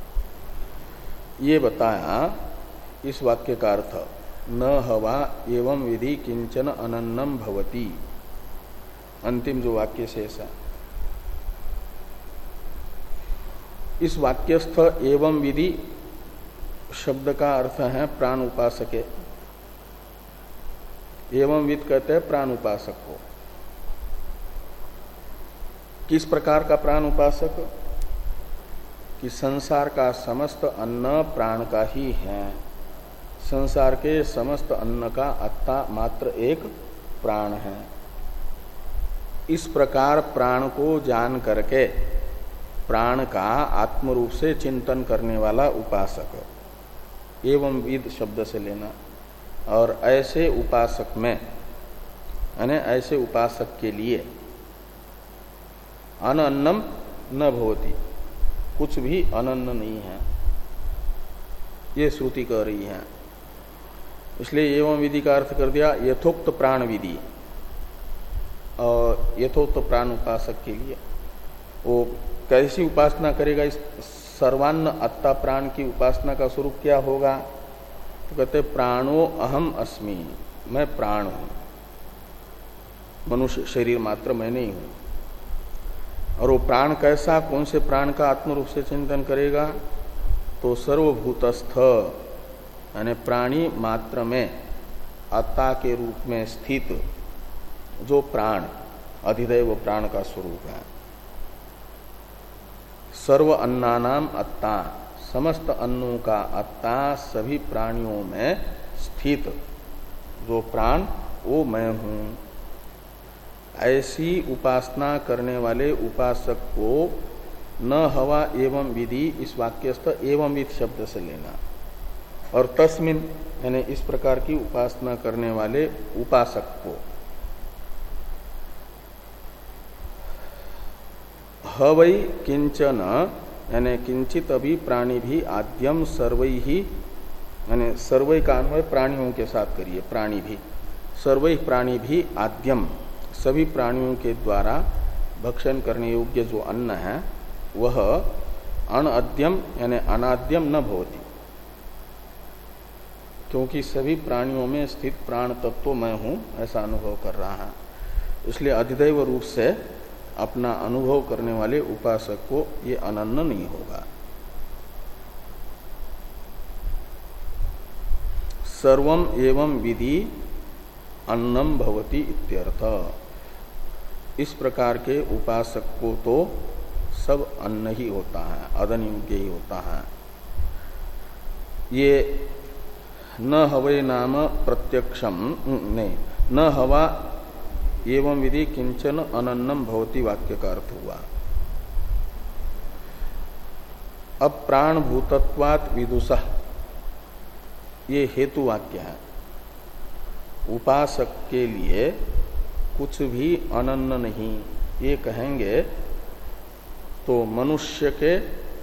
ये बताया इस वाक्य का अर्थ, न हवा एवं विधि किंचन अनन्नम भवति, अंतिम जो वाक्य शेष है। इस वाक्यस्थ एवं विधि शब्द का अर्थ है प्राण उपासके। एवं विद कहते हैं प्राण उपासक को। किस प्रकार का प्राण उपासक? कि संसार का समस्त अन्न प्राण का ही है, संसार के समस्त अन्न का अत्ता मात्र एक प्राण है। इस प्रकार प्राण को जान करके प्राण का आत्मरूप से चिंतन करने वाला उपासक, एवं विद शब्द से लेना। और ऐसे उपासक में, यानी ऐसे उपासक के लिए अनन्नम न भवति, कुछ भी अनन्न नहीं है, ये श्रुति कह रही है। इसलिए एवं विधि का अर्थ कर दिया यथोक्त प्राण विधि। और यथोक्त प्राण उपासक के लिए वो कैसी उपासना करेगा? इस सर्वान्न अत्ता प्राण की उपासना का स्वरूप क्या होगा? तो कहते प्राणो अहम अस्मि, मैं प्राण हूं, मनुष्य शरीर मात्र मैं नहीं हूं। और वो प्राण कैसा, कौन से प्राण का आत्म रूप से चिंतन करेगा? तो सर्वभूतस्थ, यानी प्राणी मात्र में अत्ता के रूप में स्थित जो प्राण, अधिदैव प्राण का स्वरूप है। सर्व अन्नानाम अत्ता, समस्त अन्नों का अत्ता, सभी प्राणियों में स्थित जो प्राण, वो मैं हूं। ऐसी उपासना करने वाले उपासक को न हवा एवं विधि, इस वाक्यस्थ एवं विधि शब्द से लेना। और तस्मिन, यानी इस प्रकार की उपासना करने वाले उपासक को हवई किंचन, यानी किंचित अभी प्राणी भी आद्यम सर्वै ही, यानी सर्वै का अन्वय प्राणियों के साथ करिए, प्राणी भी, सर्वै प्राणी भी आद्यम, सभी प्राणियों के द्वारा भक्षण करने योग्य जो अन्न है वह अनअद्यम यानी अनाद्यम न भवति, क्योंकि सभी प्राणियों में स्थित प्राण तत्व मैं हूं ऐसा अनुभव कर रहा है। इसलिए अधिदैव रूप से अपना अनुभव करने वाले उपासक को ये अनन्न नहीं होगा। सर्वम एवं विधि अन्नम भवति इत्यर्थ। इस प्रकार के उपासक को तो सब अन्न ही होता है, अदन योग्य ही होता है। ये न हवै नाम प्रत्यक्षम नहीं, न हवा एवं विधि किंचन अनन्नम भवति वाक्य का अर्थ हुआ। अब प्राण भूतत्वात् विदुषः, ये हेतु वाक्य है। उपासक के लिए कुछ भी अनन्न नहीं, ये कहेंगे तो मनुष्य के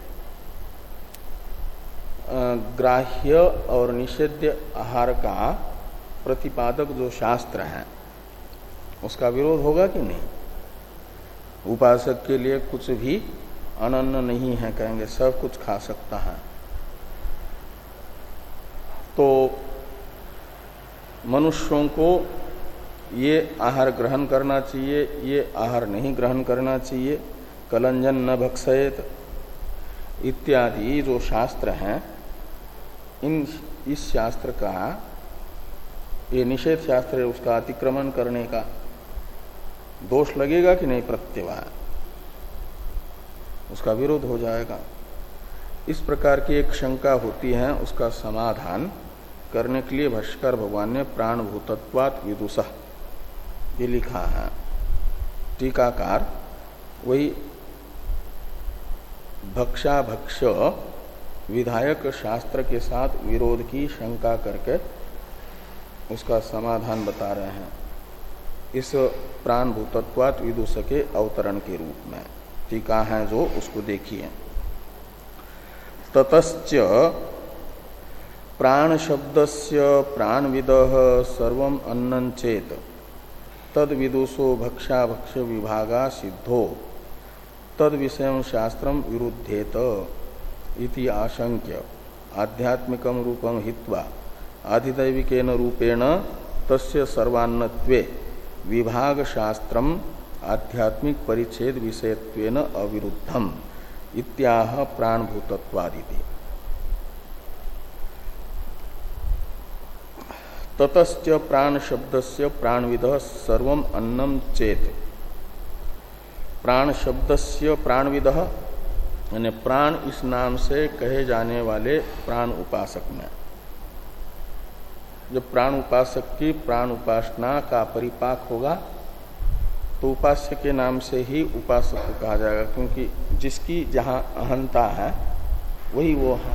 ग्राह्य और निषेध्य आहार का प्रतिपादक जो शास्त्र है उसका विरोध होगा कि नहीं? उपासक के लिए कुछ भी अनन्न नहीं है, कहेंगे सब कुछ खा सकता है। तो मनुष्यों को ये आहार ग्रहण करना चाहिए, ये आहार नहीं ग्रहण करना चाहिए, कलंजन न भक्षयेत इत्यादि जो शास्त्र हैं, इन इस शास्त्र का, ये निषेध शास्त्र है, उसका अतिक्रमण करने का दोष लगेगा कि नहीं, प्रत्यवाय उसका विरोध हो जाएगा। इस प्रकार की एक शंका होती है, उसका समाधान करने के लिए भाष्यकार भगवान ने प्राणभूतत्वात् विदुषः ये लिखा है। टीकाकार वही भक्षाभक्ष विधायक शास्त्र के साथ विरोध की शंका करके उसका समाधान बता रहे हैं इस प्राणभूतत्वात् विदुष के अवतरण के रूप में। टीका है जो, उसको देखिए। ततश्च प्राण शब्दस्य प्राणविदः सर्वं अन्नं चेत् तद विदुषो भक्षाभक्ष विभागा सिद्धो तद विषयं शास्त्रं विरुद्धेत इति आशंक्य आध्यात्मिकं रूपं हित्वा आधिदैविकेन रूपेण तस्य सर्वान्नत्वे विभाग शास्त्रम आध्यात्मिक परिच्छेद विषयत्वेन अविरुद्धम इत्याह प्राणभूतत्वादिति। ततश्च प्राण शब्दस्य प्राणविदः सर्वं अन्नम चेत। प्राण शब्दस्य प्राणविदः यानी प्राण इस नाम से कहे जाने वाले प्राण उपासक में, जब प्राण उपासक की प्राण उपासना का परिपाक होगा तो उपास्य के नाम से ही उपासक को कहा जाएगा, क्योंकि जिसकी जहाँ अहंता है वही वो है।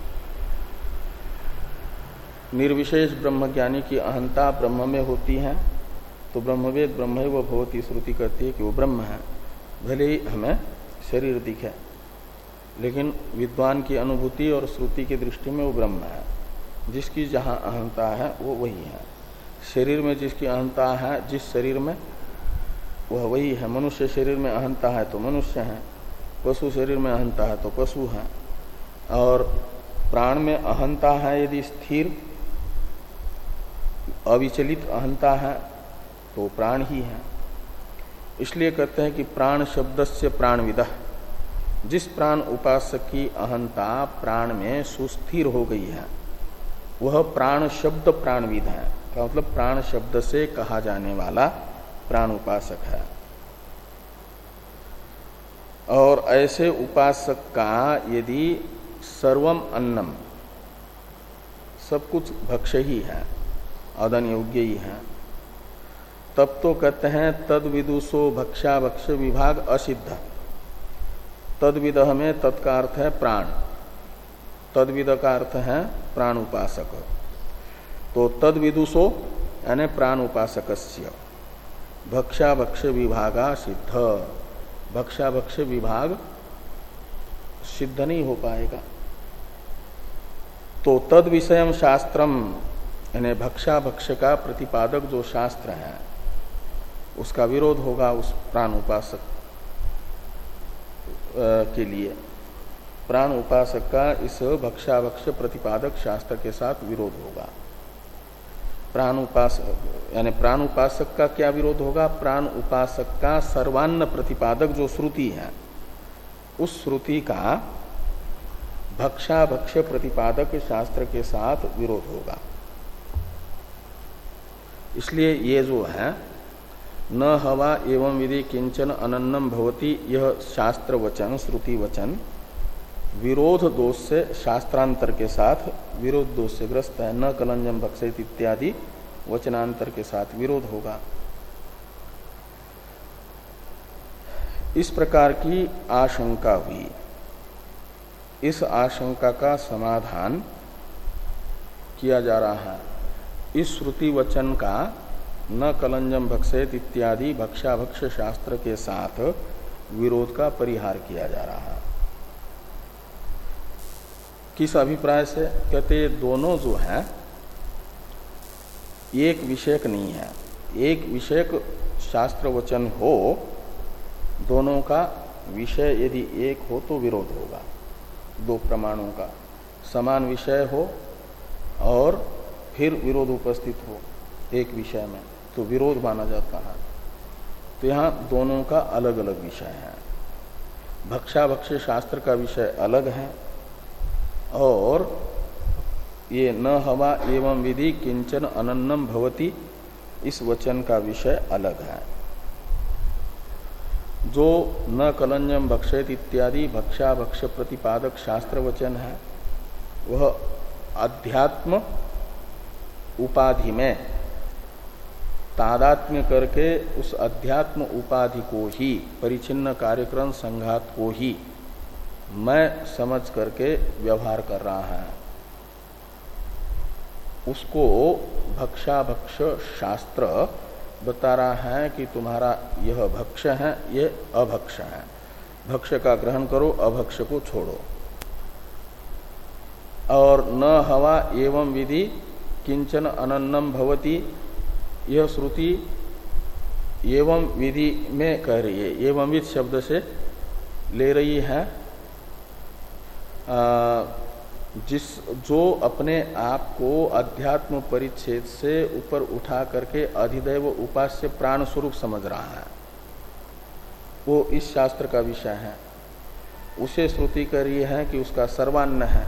निर्विशेष ब्रह्मज्ञानी की अहंता ब्रह्म में होती है, तो ब्रह्मवेद ब्रह्म वो भवती श्रुति कहती है कि वो ब्रह्म है, भले ही हमें शरीर दिखे, लेकिन विद्वान की अनुभूति और श्रुति की दृष्टि में वो ब्रह्म है। जिसकी जहाँ अहंता है वो वही है। शरीर में जिसकी अहंता है, जिस शरीर में, वह वही है। मनुष्य शरीर में अहंता है तो मनुष्य है, पशु शरीर में अहंता है तो पशु है। और प्राण में अहंता है यदि स्थिर अविचलित अहंता है तो प्राण ही है। इसलिए कहते हैं कि प्राण शब्दस्य प्राणविदः, जिस प्राण उपासक की अहंता प्राण में सुस्थिर हो गई है वह प्राण शब्द प्राणविद है, का मतलब प्राण शब्द से कहा जाने वाला प्राण उपासक है। और ऐसे उपासक का यदि सर्वम अन्नम, सब कुछ भक्ष्य ही है, अदन योग्य ही है, तब तो कहते हैं तद विदुषो भक्षा भक्ष विभाग असिद्ध। तदविदह में तत्का अर्थ है प्राण, तदविद का अर्थ है प्राण उपासक। तो तद विदुषो यानी प्राण उपासकस्य भक्षा भक्ष विभागा सिद्ध, भक्षा भक्ष विभाग सिद्ध नहीं हो पाएगा। तो तद विषयम शास्त्रम यानी भक्षा भक्ष का प्रतिपादक जो शास्त्र है उसका विरोध होगा उस प्राण उपासक के लिए। प्राण उपासक का इस भक्षा भक्ष प्रतिपादक शास्त्र के साथ विरोध होगा। प्राण उपासक यानी प्राण उपासक का क्या विरोध होगा? प्राण उपासक का सर्वान्न प्रतिपादक जो श्रुति है उस श्रुति का भक्षा भक्ष प्रतिपादक शास्त्र के साथ विरोध होगा। इसलिए ये जो है न हवा एवं विधि किंचन अनन्नम भवति, यह शास्त्र वचन श्रुति वचन विरोध दोष से शास्त्रांतर के साथ विरोध दोष से ग्रस्त है। न कलंजम भक्षित इत्यादि वचनांतर के साथ विरोध होगा। इस प्रकार की आशंका हुई। इस आशंका का समाधान किया जा रहा है। इस श्रुति वचन का न कलंजम भक्षेत इत्यादि भक्षाभक्ष शास्त्र के साथ विरोध का परिहार किया जा रहा है। किस अभिप्राय से? कहते ये दोनों जो है एक विषयक नहीं है। एक विषयक शास्त्र वचन हो दोनों का विषय यदि एक हो तो विरोध होगा। दो प्रमाणों का समान विषय हो और फिर विरोध उपस्थित हो एक विषय में तो विरोध माना जाता है। तो यहाँ दोनों का अलग अलग विषय है। भक्षाभक्ष शास्त्र का विषय अलग है और ये न हवा एवं विधि किंचन अनन्नम भवति इस वचन का विषय अलग है। जो न कलंजम भक्षेत इत्यादि भक्षाभक्ष प्रतिपादक शास्त्र वचन है वह अध्यात्म उपाधि में तादात्म्य करके उस अध्यात्म उपाधि को ही परिचिन्न कार्यक्रम संघात को ही मैं समझ करके व्यवहार कर रहा है। उसको भक्षाभक्ष शास्त्र बता रहा है कि तुम्हारा यह भक्ष है, यह अभक्ष है। भक्ष का ग्रहण करो, अभक्ष को छोड़ो। और न हवा एवं विधि किंचन अनन्नम भवति, यह श्रुति एवं विधि में कह रही है। एवं विध शब्द से ले रही है आ, जिस जो अपने आप को अध्यात्म परिच्छेद से ऊपर उठा करके अधिदैव उपास्य प्राण स्वरूप समझ रहा है, वो इस शास्त्र का विषय है। उसे श्रुति कर रही है कि उसका सर्वान्न है।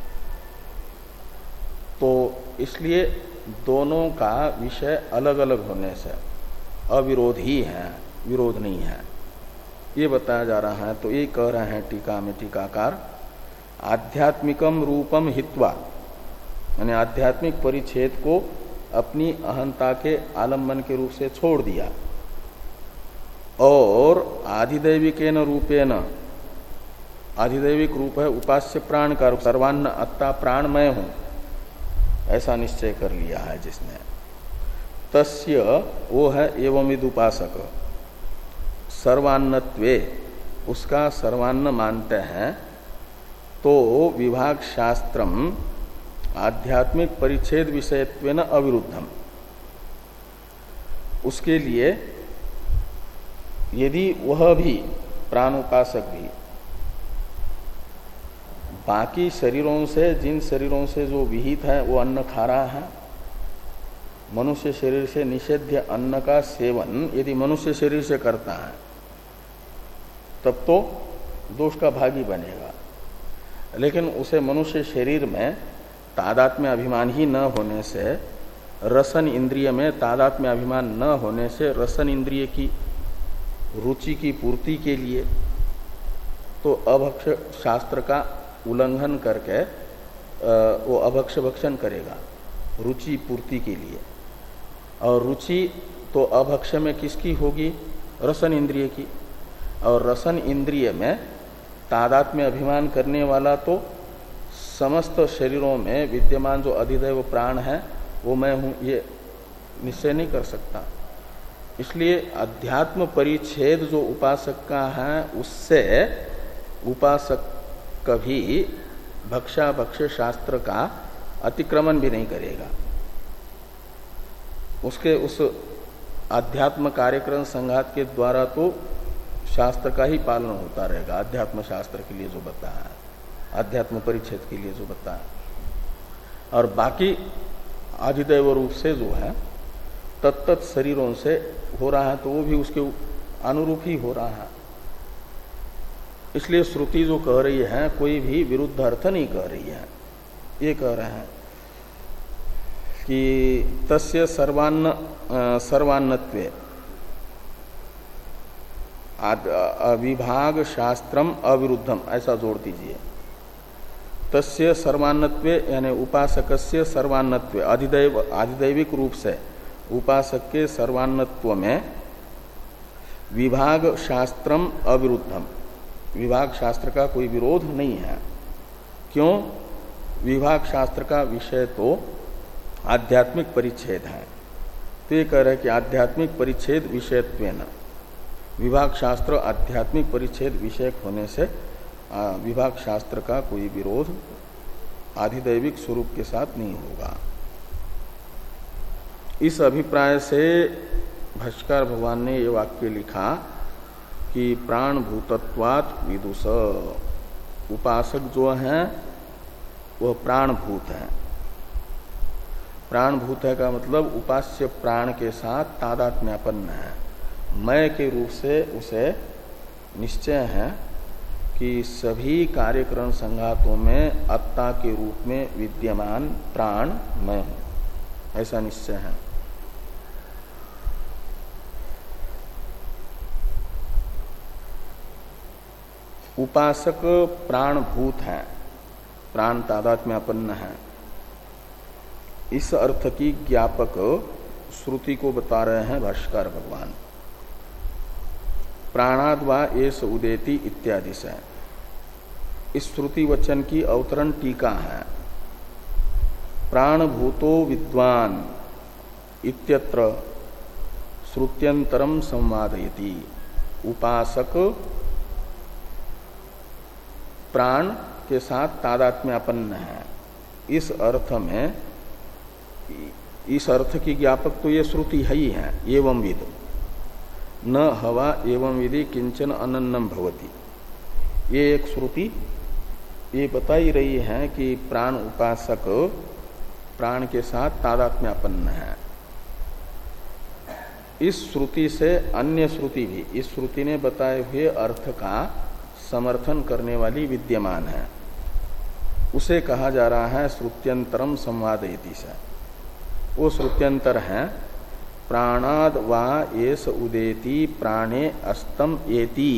तो इसलिए दोनों का विषय अलग अलग होने से अविरोध ही है, विरोध नहीं है, ये बताया जा रहा है। तो ये कह रहे हैं टीका में टीकाकार, आध्यात्मिकम रूपम हित्वा, यानी आध्यात्मिक परिच्छेद को अपनी अहंता के आलम्बन के रूप से छोड़ दिया और आधिदैविकेन रूपेण, आधिदैविक रूप है उपास्य प्राण का, सर्वान्न अत्ता प्राण मैं हूं, ऐसा निश्चय कर लिया है जिसने, तस्य वो है एवं विद उपासक, सर्वान्नत्वे उसका सर्वान्न मानते हैं। तो विभाग शास्त्रम आध्यात्मिक परिच्छेद विषयत्वेन अविरुद्धम, उसके लिए यदि वह भी प्राणोपासक भी बाकी शरीरों से, जिन शरीरों से जो विहित है वो अन्न खा रहा है, मनुष्य शरीर से निषेध्य अन्न का सेवन यदि मनुष्य शरीर से करता है तब तो दोष का भागी बनेगा। लेकिन उसे मनुष्य शरीर में तादात्म्य अभिमान ही न होने से, रसन इंद्रिय में तादात्म्य अभिमान न होने से रसन इंद्रिय की रुचि की पूर्ति के लिए तो अभक्ष शास्त्र का उल्लंघन करके वो अभक्ष भक्षण करेगा रुचि पूर्ति के लिए। और रुचि तो अभक्ष में किसकी होगी? रसन इंद्रिय की। और रसन इंद्रिय में तादात्म्य अभिमान करने वाला तो समस्त शरीरों में विद्यमान जो अधिदैव प्राण है वो मैं हूं, ये निश्चय नहीं कर सकता। इसलिए अध्यात्म परिच्छेद जो उपासक का है उससे उपासक कभी भक्षा भक्ष शास्त्र का अतिक्रमण भी नहीं करेगा। उसके उस अध्यात्म कार्यक्रम संघात के द्वारा तो शास्त्र का ही पालन होता रहेगा। अध्यात्म शास्त्र के लिए जो बताया, अध्यात्म परिच्छेद के लिए जो बताया, और बाकी अधिदैव रूप से जो है तत्त शरीरों से हो रहा है तो वो भी उसके अनुरूप ही हो रहा है। इसलिए श्रुति जो कह रही है कोई भी विरुद्ध अर्थ नहीं कह रही है। ये कह रहे हैं कि तस्य सर्वान्न सर्वान्नत्वे विभाग शास्त्रम अविरुद्धम, ऐसा जोड़ दीजिए। तस्य सर्वान्नत्वे यानी उपासकस्य सर्वान्नत्वे, अधिदैव आधिदैविक रूप से उपासक के सर्वान्नत्व में विभाग शास्त्रम अविरुद्धम, विभाग शास्त्र का कोई विरोध नहीं है। क्यों? विभाग शास्त्र का विषय तो आध्यात्मिक परिच्छेद है। तो ये कह रहे हैं कि आध्यात्मिक परिच्छेद विषयत्वेन, विभाग शास्त्र आध्यात्मिक परिच्छेद विषयक होने से विभाग शास्त्र का कोई विरोध आधिदैविक स्वरूप के साथ नहीं होगा। इस अभिप्राय से भाष्यकार भगवान ने ये वाक्य लिखा कि प्राणभूतत्वात् विदुष, उपासक जो है वह प्राणभूत है। प्राणभूत है का मतलब उपास्य प्राण के साथ तादात्म्यापन्न है। मय के रूप से उसे निश्चय है कि सभी कार्यकरण संघातों में अत्ता के रूप में विद्यमान प्राण मैं हूं, ऐसा निश्चय है। उपासक प्राणभूत है, प्राण तादात्म्यापन्न है। इस अर्थ की ज्ञापक श्रुति को बता रहे हैं भाष्यकार भगवान। प्राणाद वा एष उदेति इत्यादि से इस श्रुति वचन की अवतरण टीका है। प्राणभूतो विद्वान इत्यत्र श्रुत्यंतरम संवादयति। उपासक प्राण के साथ तादात्म्यापन्न है। इस अर्थ में, इस अर्थ की ज्ञापक तो ये श्रुति है ही है। एवं विद न हवा एवं विधि किंचन अनन्नम भवति, ये एक श्रुति ये बता ही रही है कि प्राण उपासक प्राण के साथ तादात्म्यापन्न है। इस श्रुति से अन्य श्रुति भी इस श्रुति ने बताए हुए अर्थ का समर्थन करने वाली विद्यमान है। उसे कहा जा रहा है श्रुत्यंतरम संवादयति से। वो श्रुत्यंतर है प्राणाद वा एष उदेति प्राणे अस्तम एति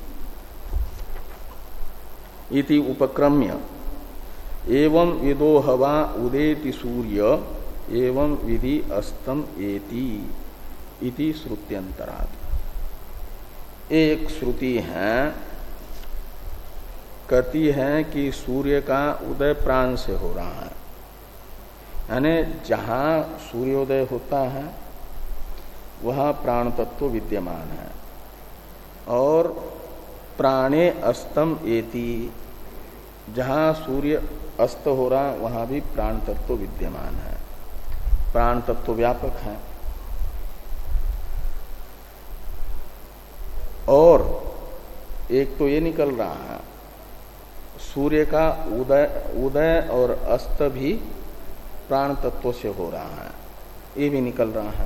इति उपक्रम्य एवं विदो हवा उदेति सूर्य एवं विधि अस्तम एति इति श्रुत्यंतरात्। एक श्रुति है कहती है कि सूर्य का उदय प्राण से हो रहा है, यानी जहां सूर्योदय होता है वहां प्राण तत्व विद्यमान है। और प्राणे अस्तम एति, जहां सूर्य अस्त हो रहा वहां भी प्राण तत्व विद्यमान है। प्राण तत्व व्यापक है। और एक तो ये निकल रहा है सूर्य का उदय उदय और अस्त भी प्राण तत्व से हो रहा है, ये भी निकल रहा है।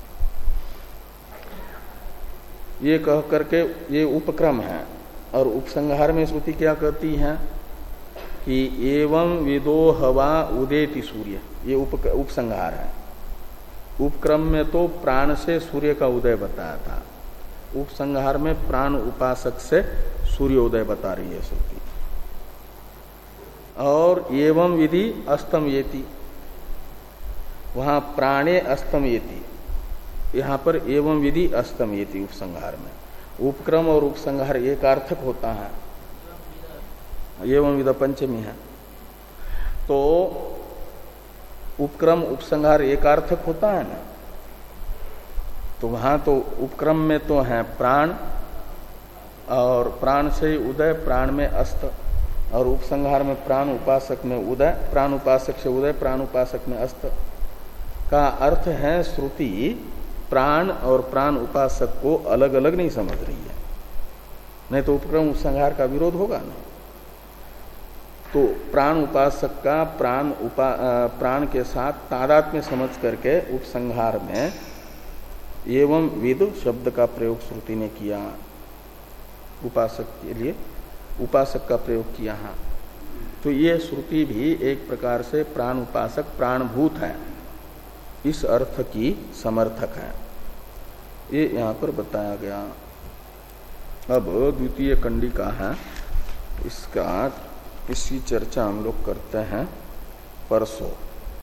ये कह करके ये उपक्रम है। और उपसंहार में श्रुति क्या कहती है कि एवं विदो हवा उदेति सूर्य, ये उप उपसंहार है। उपक्रम में तो प्राण से सूर्य का उदय बताया था, उपसंहार में प्राण उपासक से सूर्योदय बता रही है श्रुति। और एवं विधि अस्तम येति, वहां प्राणे अस्तम येति, यहां पर एवं विधि अस्तम येति उपसंहार में। उपक्रम और उपसंहार एकार्थक होता है, एवं विध पंचमी है। तो उपक्रम उपसंहार एकार्थक होता है ना, तो वहां तो उपक्रम में तो है प्राण और प्राण से उदय, प्राण में अस्त, और उपसंहार में प्राण उपासक में उदय, प्राण उपासक से उदय, प्राण उपासक में अस्त का अर्थ है। श्रुति प्राण और प्राण उपासक को अलग अलग नहीं समझ रही है, नहीं तो उपक्रम उपसंहार का विरोध होगा ना। तो प्राण उपासक का प्राण उपा प्राण के साथ तादात्म्य समझ करके उपसंहार में एवं विद शब्द का प्रयोग श्रुति ने किया, उपासक के लिए उपासक का प्रयोग किया है। तो ये श्रुति भी एक प्रकार से प्राण उपासक प्राणभूत है, इस अर्थ की समर्थक है। ये यहाँ पर बताया गया। अब द्वितीय कंडिका है, इसका इसकी चर्चा हम लोग करते हैं परसों।